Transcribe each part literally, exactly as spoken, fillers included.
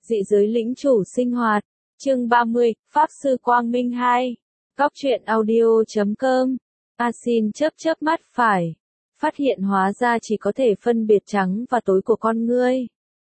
Dị giới lĩnh chủ sinh hoạt. Chương ba mươi, Pháp Sư Quang Minh hai. Góc truyện audio chấm com. A Xin chớp chớp mắt phải. Phát hiện hóa ra chỉ có thể phân biệt trắng và tối của con ngươi.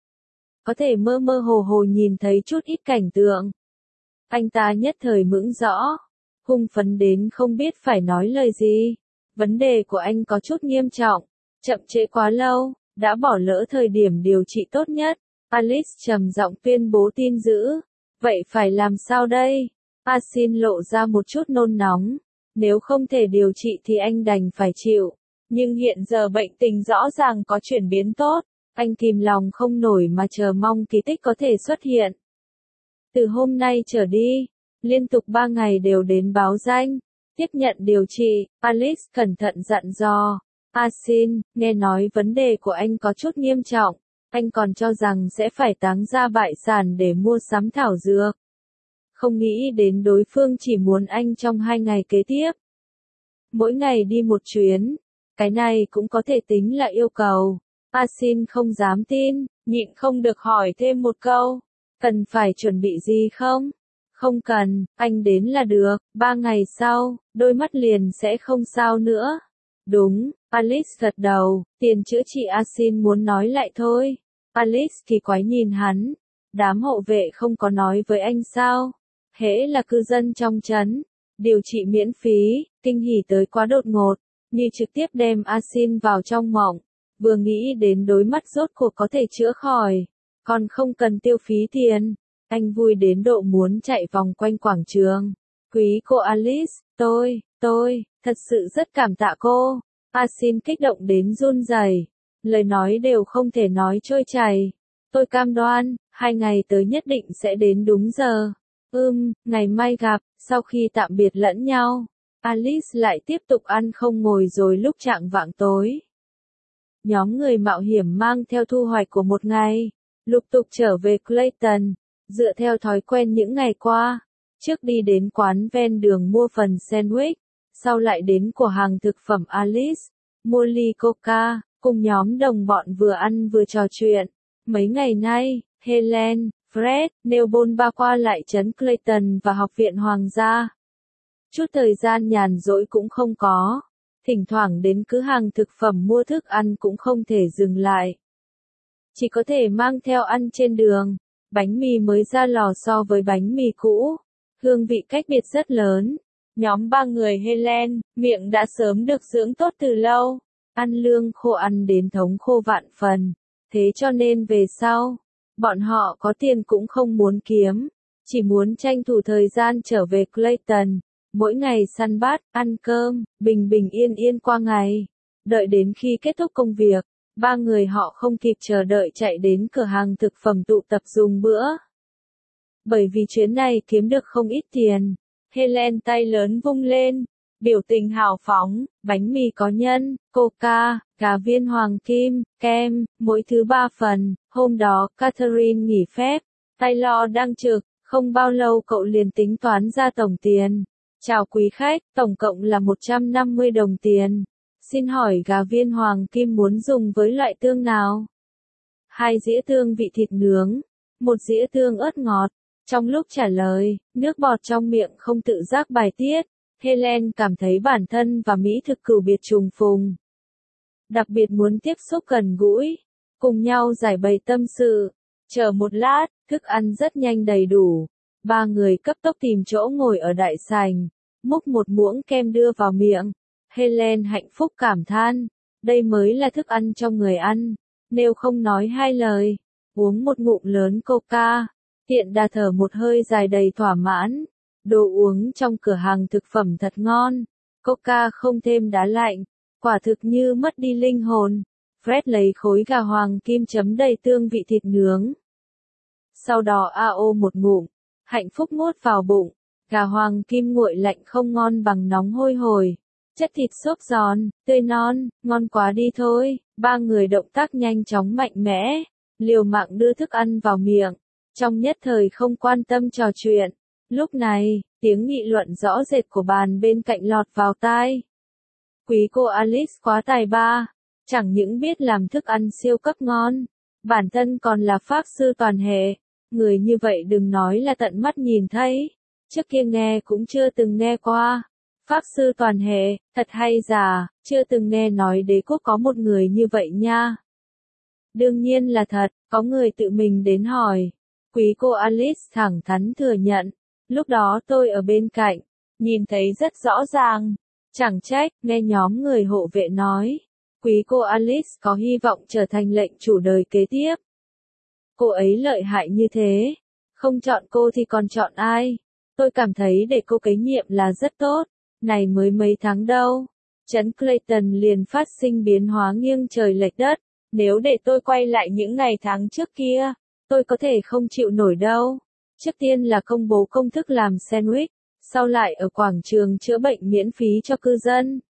Có thể mơ mơ hồ hồ nhìn thấy chút ít cảnh tượng. Anh ta nhất thời mững rõ. Hung phấn đến không biết phải nói lời gì. Vấn đề của anh có chút nghiêm trọng. Chậm trễ quá lâu, đã bỏ lỡ thời điểm điều trị tốt nhất. Alice trầm giọng tuyên bố tin dữ. Vậy phải làm sao đây? A Xin lộ ra một chút nôn nóng. Nếu không thể điều trị thì anh đành phải chịu. Nhưng hiện giờ bệnh tình rõ ràng có chuyển biến tốt. Anh kìm lòng không nổi mà chờ mong kỳ tích có thể xuất hiện. Từ hôm nay trở đi, liên tục ba ngày đều đến báo danh, tiếp nhận điều trị. Alice cẩn thận dặn dò. A Xin, nghe nói vấn đề của anh có chút nghiêm trọng. Anh còn cho rằng sẽ phải táng ra bại sản để mua sắm thảo dược. Không nghĩ đến đối phương chỉ muốn anh trong hai ngày kế tiếp. Mỗi ngày đi một chuyến. Cái này cũng có thể tính là yêu cầu. A Xin không dám tin, nhịn không được hỏi thêm một câu. Cần phải chuẩn bị gì không? Không cần, anh đến là được. Ba ngày sau, đôi mắt liền sẽ không sao nữa. Đúng, Alice gật đầu, tiền chữa trị A Xin muốn nói lại thôi. Alice kỳ quái nhìn hắn. Đám hộ vệ không có nói với anh sao? Hễ là cư dân trong trấn, điều trị miễn phí, kinh hỉ tới quá đột ngột, như trực tiếp đem A Xin vào trong mộng. Vừa nghĩ đến đối mắt rốt cuộc có thể chữa khỏi, còn không cần tiêu phí tiền. Anh vui đến độ muốn chạy vòng quanh quảng trường. Quý cô Alice, tôi, tôi, thật sự rất cảm tạ cô. A Xin kích động đến run rẩy, lời nói đều không thể nói trôi chảy. Tôi cam đoan, hai ngày tới nhất định sẽ đến đúng giờ. Ừm, ngày mai gặp. Sau khi tạm biệt lẫn nhau, Alice lại tiếp tục ăn không ngồi rồi lúc chạng vạng tối. Nhóm người mạo hiểm mang theo thu hoạch của một ngày, lục tục trở về Clayton, dựa theo thói quen những ngày qua. Trước đi đến quán ven đường mua phần sandwich, sau lại đến cửa hàng thực phẩm Alice, mua ly coca, cùng nhóm đồng bọn vừa ăn vừa trò chuyện. Mấy ngày nay, Helen, Fred, Neobon ba qua lại trấn Clayton và học viện Hoàng gia. Chút thời gian nhàn rỗi cũng không có. Thỉnh thoảng đến cửa hàng thực phẩm mua thức ăn cũng không thể dừng lại. Chỉ có thể mang theo ăn trên đường. Bánh mì mới ra lò so với bánh mì cũ. Hương vị cách biệt rất lớn. Nhóm ba người Helen, miệng đã sớm được dưỡng tốt từ lâu. Ăn lương khô ăn đến thống khô vạn phần. Thế cho nên về sau, bọn họ có tiền cũng không muốn kiếm. Chỉ muốn tranh thủ thời gian trở về Clayton. Mỗi ngày săn bắt, ăn cơm, bình bình yên yên qua ngày. Đợi đến khi kết thúc công việc, ba người họ không kịp chờ đợi chạy đến cửa hàng thực phẩm tụ tập dùng bữa. Bởi vì chuyến này kiếm được không ít tiền, Helen tay lớn vung lên, biểu tình hào phóng, bánh mì có nhân, coca, gà viên hoàng kim, kem, mỗi thứ ba phần. Hôm đó, Catherine nghỉ phép, Taylor đang trực, không bao lâu cậu liền tính toán ra tổng tiền. Chào quý khách, tổng cộng là một trăm năm mươi đồng tiền. Xin hỏi gà viên hoàng kim muốn dùng với loại tương nào? Hai dĩa tương vị thịt nướng, một dĩa tương ớt ngọt. Trong lúc trả lời, nước bọt trong miệng không tự giác bài tiết. Helen cảm thấy bản thân và mỹ thực cửu biệt trùng phùng. Đặc biệt muốn tiếp xúc gần gũi, cùng nhau giải bày tâm sự. Chờ một lát, thức ăn rất nhanh đầy đủ. Ba người cấp tốc tìm chỗ ngồi ở đại sảnh, múc một muỗng kem đưa vào miệng. Helen hạnh phúc cảm than, đây mới là thức ăn cho người ăn. Nếu không nói hai lời, uống một ngụm lớn coca, tiện đà thở một hơi dài đầy thỏa mãn. Đồ uống trong cửa hàng thực phẩm thật ngon, coca không thêm đá lạnh, quả thực như mất đi linh hồn. Fred lấy khối gà hoàng kim chấm đầy tương vị thịt nướng. Sau đó a ô một ngụm, hạnh phúc nuốt vào bụng. Gà hoàng kim nguội lạnh không ngon bằng nóng hôi hổi. Chất thịt xốp giòn, tươi non, ngon quá đi thôi. Ba người động tác nhanh chóng mạnh mẽ, liều mạng đưa thức ăn vào miệng. Trong nhất thời không quan tâm trò chuyện. Lúc này, tiếng nghị luận rõ rệt của bàn bên cạnh lọt vào tai. Quý cô Alice quá tài ba, chẳng những biết làm thức ăn siêu cấp ngon, bản thân còn là pháp sư toàn hệ. Người như vậy đừng nói là tận mắt nhìn thấy, trước kia nghe cũng chưa từng nghe qua. Pháp sư toàn hệ, thật hay giả, chưa từng nghe nói đế quốc có một người như vậy nha. Đương nhiên là thật, có người tự mình đến hỏi. Quý cô Alice thẳng thắn thừa nhận, lúc đó tôi ở bên cạnh, nhìn thấy rất rõ ràng. Chẳng trách, nghe nhóm người hộ vệ nói, quý cô Alice có hy vọng trở thành lệnh chủ đời kế tiếp. Cô ấy lợi hại như thế, không chọn cô thì còn chọn ai? Tôi cảm thấy để cô kế nhiệm là rất tốt, này mới mấy tháng đâu. Trấn Clayton liền phát sinh biến hóa nghiêng trời lệch đất, nếu để tôi quay lại những ngày tháng trước kia, tôi có thể không chịu nổi đâu. Trước tiên là công bố công thức làm sandwich, sau lại ở quảng trường chữa bệnh miễn phí cho cư dân.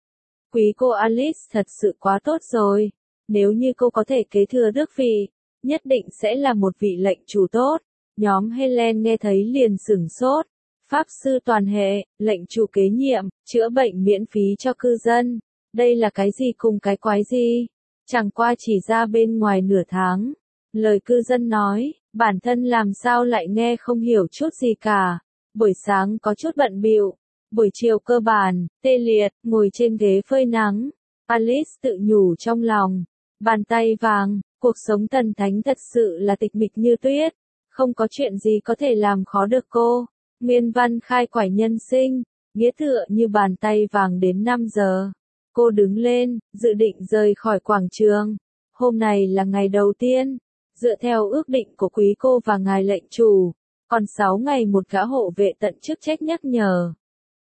Quý cô Alice thật sự quá tốt rồi, nếu như cô có thể kế thừa tước vị, nhất định sẽ là một vị lệnh chủ tốt. Nhóm Helen nghe thấy liền sửng sốt. Pháp sư toàn hệ, lệnh chủ kế nhiệm, chữa bệnh miễn phí cho cư dân. Đây là cái gì cùng cái quái gì? Chẳng qua chỉ ra bên ngoài nửa tháng. Lời cư dân nói, bản thân làm sao lại nghe không hiểu chút gì cả. Buổi sáng có chút bận bịu, buổi chiều cơ bản, tê liệt, ngồi trên ghế phơi nắng. Alice tự nhủ trong lòng, bàn tay vàng, cuộc sống thần thánh thật sự là tịch mịch như tuyết, không có chuyện gì có thể làm khó được cô. Nguyên văn khai quải nhân sinh, nghĩa tựa như bàn tay vàng đến năm giờ. Cô đứng lên, dự định rời khỏi quảng trường. Hôm này là ngày đầu tiên, dựa theo ước định của quý cô và ngài lệnh chủ, còn sáu ngày một gã hộ vệ tận chức trách nhắc nhở.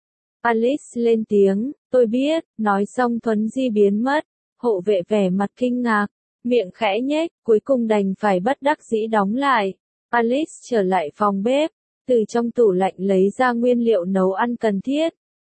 Alice lên tiếng, tôi biết, nói xong Thuấn Di biến mất, hộ vệ vẻ mặt kinh ngạc, miệng khẽ nhếch, cuối cùng đành phải bất đắc dĩ đóng lại. Alice trở lại phòng bếp, từ trong tủ lạnh lấy ra nguyên liệu nấu ăn cần thiết.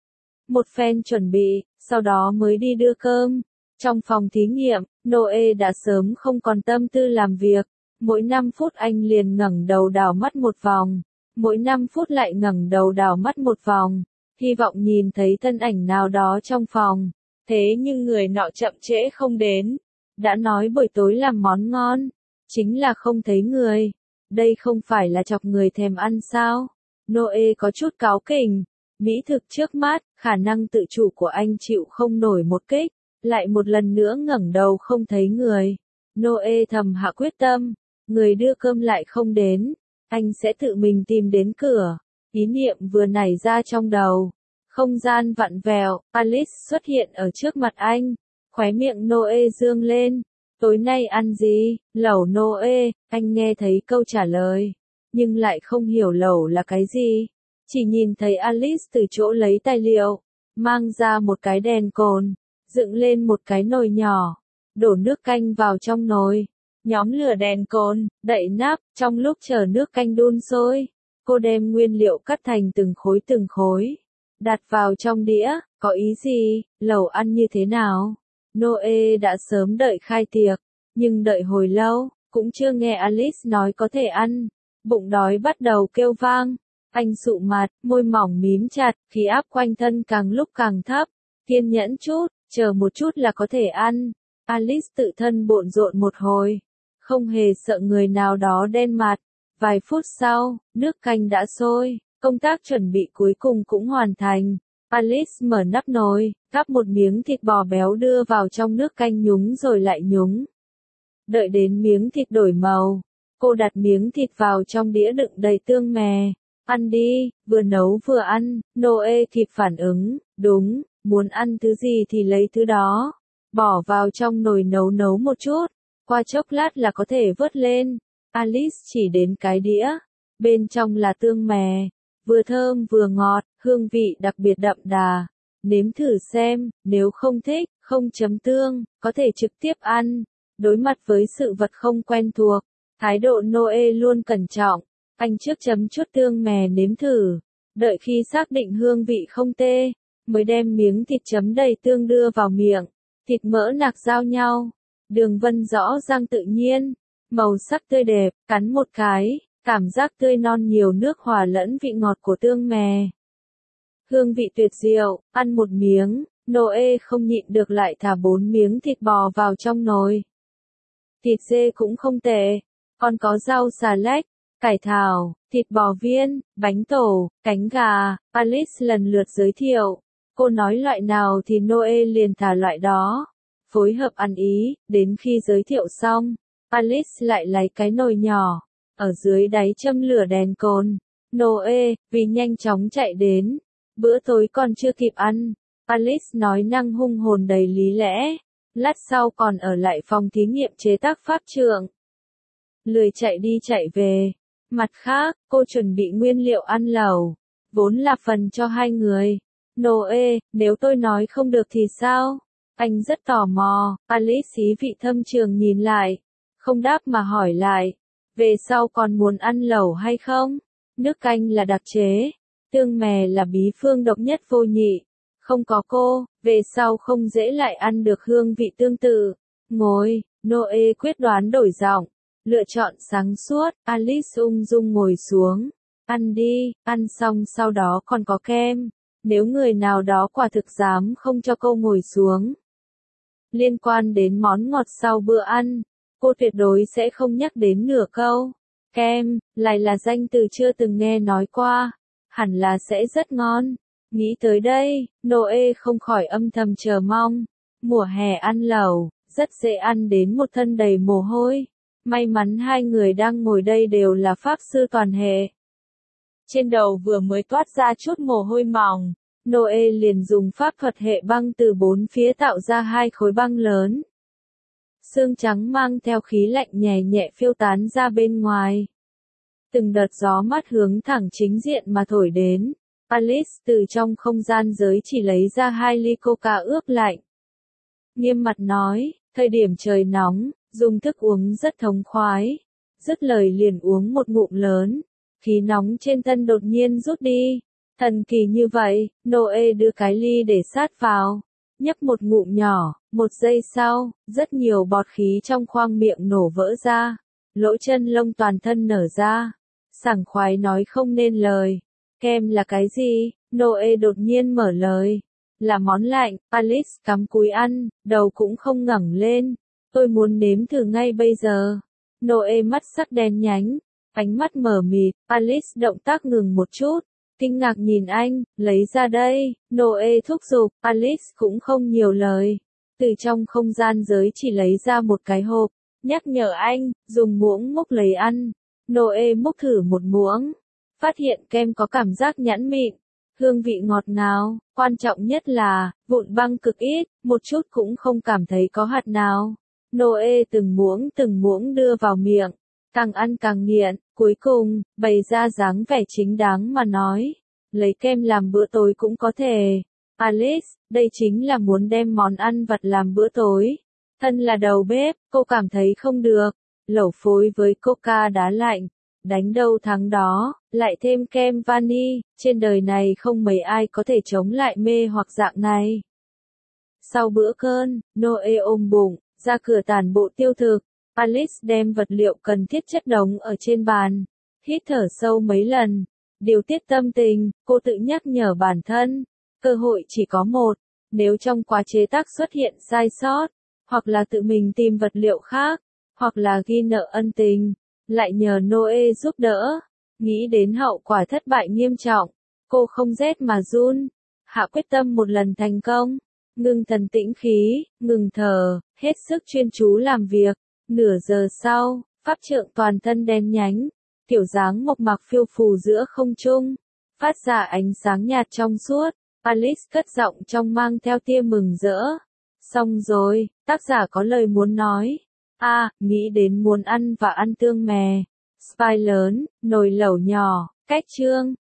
Một phen chuẩn bị, sau đó mới đi đưa cơm. Trong phòng thí nghiệm, Noe đã sớm không còn tâm tư làm việc. Mỗi năm phút anh liền ngẩng đầu đảo mắt một vòng. Mỗi năm phút lại ngẩng đầu đảo mắt một vòng. Hy vọng nhìn thấy thân ảnh nào đó trong phòng. Thế nhưng người nọ chậm trễ không đến. Đã nói buổi tối làm món ngon. Chính là không thấy người. Đây không phải là chọc người thèm ăn sao? Noe có chút cáu kỉnh. Mỹ thực trước mắt, khả năng tự chủ của anh chịu không nổi một kích. Lại một lần nữa ngẩng đầu không thấy người. Noe thầm hạ quyết tâm. Người đưa cơm lại không đến. Anh sẽ tự mình tìm đến cửa. Ý niệm vừa nảy ra trong đầu. Không gian vặn vẹo, Alice xuất hiện ở trước mặt anh. Khóe miệng Noe dương lên. Tối nay ăn gì? Lẩu Noe, anh nghe thấy câu trả lời. Nhưng lại không hiểu lẩu là cái gì. Chỉ nhìn thấy Alice từ chỗ lấy tài liệu. Mang ra một cái đèn cồn. Dựng lên một cái nồi nhỏ. Đổ nước canh vào trong nồi. Nhóm lửa đèn cồn, đậy nắp, trong lúc chờ nước canh đun sôi. Cô đem nguyên liệu cắt thành từng khối từng khối. Đặt vào trong đĩa, có ý gì, lẩu ăn như thế nào? Noe đã sớm đợi khai tiệc, nhưng đợi hồi lâu, cũng chưa nghe Alice nói có thể ăn. Bụng đói bắt đầu kêu vang. Anh sụ mặt, môi mỏng mím chặt, khí áp quanh thân càng lúc càng thấp. Kiên nhẫn chút, chờ một chút là có thể ăn. Alice tự thân bộn rộn một hồi. Không hề sợ người nào đó đen mặt. Vài phút sau, nước canh đã sôi. Công tác chuẩn bị cuối cùng cũng hoàn thành. Alice mở nắp nồi, gắp một miếng thịt bò béo đưa vào trong nước canh nhúng rồi lại nhúng. Đợi đến miếng thịt đổi màu, cô đặt miếng thịt vào trong đĩa đựng đầy tương mè. Ăn đi, vừa nấu vừa ăn. Noe kịp phản ứng, đúng, muốn ăn thứ gì thì lấy thứ đó. Bỏ vào trong nồi nấu nấu một chút, qua chốc lát là có thể vớt lên. Alice chỉ đến cái đĩa, bên trong là tương mè. Vừa thơm vừa ngọt, hương vị đặc biệt đậm đà. Nếm thử xem, nếu không thích, không chấm tương, có thể trực tiếp ăn. Đối mặt với sự vật không quen thuộc, thái độ Noe luôn cẩn trọng. Anh trước chấm chút tương mè nếm thử. Đợi khi xác định hương vị không tê, mới đem miếng thịt chấm đầy tương đưa vào miệng. Thịt mỡ nạc giao nhau. Đường vân rõ ràng tự nhiên. Màu sắc tươi đẹp, cắn một cái. Cảm giác tươi non nhiều nước hòa lẫn vị ngọt của tương mè. Hương vị tuyệt diệu, ăn một miếng, Noe không nhịn được lại thả bốn miếng thịt bò vào trong nồi. Thịt dê cũng không tệ, còn có rau xà lách, cải thảo, thịt bò viên, bánh tổ, cánh gà. Alice lần lượt giới thiệu. Cô nói loại nào thì Noe liền thả loại đó. Phối hợp ăn ý, đến khi giới thiệu xong, Alice lại lấy cái nồi nhỏ, ở dưới đáy châm lửa đèn cồn. Noe, vì nhanh chóng chạy đến, bữa tối còn chưa kịp ăn. Alice nói năng hung hồn đầy lý lẽ, lát sau còn ở lại phòng thí nghiệm chế tác pháp trượng. Lười chạy đi chạy về. Mặt khác, cô chuẩn bị nguyên liệu ăn lẩu, vốn là phần cho hai người. Noe, nếu tôi nói không được thì sao? Anh rất tò mò. Alice ý vị thâm trường nhìn lại, không đáp mà hỏi lại. Về sau còn muốn ăn lẩu hay không? Nước canh là đặc chế, tương mè là bí phương độc nhất vô nhị. Không có cô, về sau không dễ lại ăn được hương vị tương tự. Ngồi, Noe quyết đoán đổi giọng. Lựa chọn sáng suốt, Alice ung dung ngồi xuống. Ăn đi, ăn xong sau đó còn có kem. Nếu người nào đó quả thực dám không cho cô ngồi xuống. Liên quan đến món ngọt sau bữa ăn, cô tuyệt đối sẽ không nhắc đến nửa câu. Kem, lại là danh từ chưa từng nghe nói qua. Hẳn là sẽ rất ngon. Nghĩ tới đây, Noe không khỏi âm thầm chờ mong. Mùa hè ăn lẩu, rất dễ ăn đến một thân đầy mồ hôi. May mắn hai người đang ngồi đây đều là pháp sư toàn hệ. Trên đầu vừa mới toát ra chút mồ hôi mỏng, Noe liền dùng pháp thuật hệ băng từ bốn phía tạo ra hai khối băng lớn. Sương trắng mang theo khí lạnh nhẹ nhẹ phiêu tán ra bên ngoài. Từng đợt gió mát hướng thẳng chính diện mà thổi đến. Alice từ trong không gian giới chỉ lấy ra hai ly coca ướp lạnh. Nghiêm mặt nói, thời điểm trời nóng, dùng thức uống rất thống khoái. Dứt lời liền uống một ngụm lớn. Khí nóng trên thân đột nhiên rút đi. Thần kỳ như vậy, Noe đưa cái ly để sát vào. Nhấp một ngụm nhỏ, một giây sau, rất nhiều bọt khí trong khoang miệng nổ vỡ ra. Lỗ chân lông toàn thân nở ra. Sảng khoái nói không nên lời. Kem là cái gì? Noe đột nhiên mở lời. Là món lạnh. Alice cắm cúi ăn, đầu cũng không ngẩng lên. Tôi muốn nếm thử ngay bây giờ. Noe mắt sắc đen nhánh, ánh mắt mờ mịt. Alice động tác ngừng một chút, kinh ngạc nhìn anh, lấy ra đây. Noe thúc giục, Alice cũng không nhiều lời. Từ trong không gian giới chỉ lấy ra một cái hộp, nhắc nhở anh, dùng muỗng múc lấy ăn. Noe múc thử một muỗng, phát hiện kem có cảm giác nhẵn mịn, hương vị ngọt ngào, quan trọng nhất là, vụn băng cực ít, một chút cũng không cảm thấy có hạt nào. Noe từng muỗng từng muỗng đưa vào miệng, càng ăn càng nghiện, cuối cùng, bày ra dáng vẻ chính đáng mà nói, lấy kem làm bữa tối cũng có thể. Alice, đây chính là muốn đem món ăn vặt làm bữa tối. Thân là đầu bếp, cô cảm thấy không được. Lẩu phối với coca đá lạnh, đánh đâu thắng đó, lại thêm kem vani, trên đời này không mấy ai có thể chống lại mê hoặc dạng này. Sau bữa cơm, Noe ôm bụng, ra cửa tản bộ tiêu thực. Alice đem vật liệu cần thiết chất đống ở trên bàn, hít thở sâu mấy lần, điều tiết tâm tình, cô tự nhắc nhở bản thân, cơ hội chỉ có một, nếu trong quá chế tác xuất hiện sai sót, hoặc là tự mình tìm vật liệu khác, hoặc là ghi nợ ân tình, lại nhờ Noe giúp đỡ. Nghĩ đến hậu quả thất bại nghiêm trọng, cô không rét mà run, hạ quyết tâm một lần thành công, ngưng thần tĩnh khí, ngừng thở, hết sức chuyên chú làm việc. Nửa giờ sau, pháp trượng toàn thân đen nhánh, kiểu dáng mộc mạc phiêu phù giữa không trung, phát ra ánh sáng nhạt trong suốt. Alice cất giọng trong mang theo tia mừng rỡ. Xong rồi, tác giả có lời muốn nói. A, à, nghĩ đến muốn ăn và ăn tương mè. Spy lớn, nồi lẩu nhỏ, cách chương.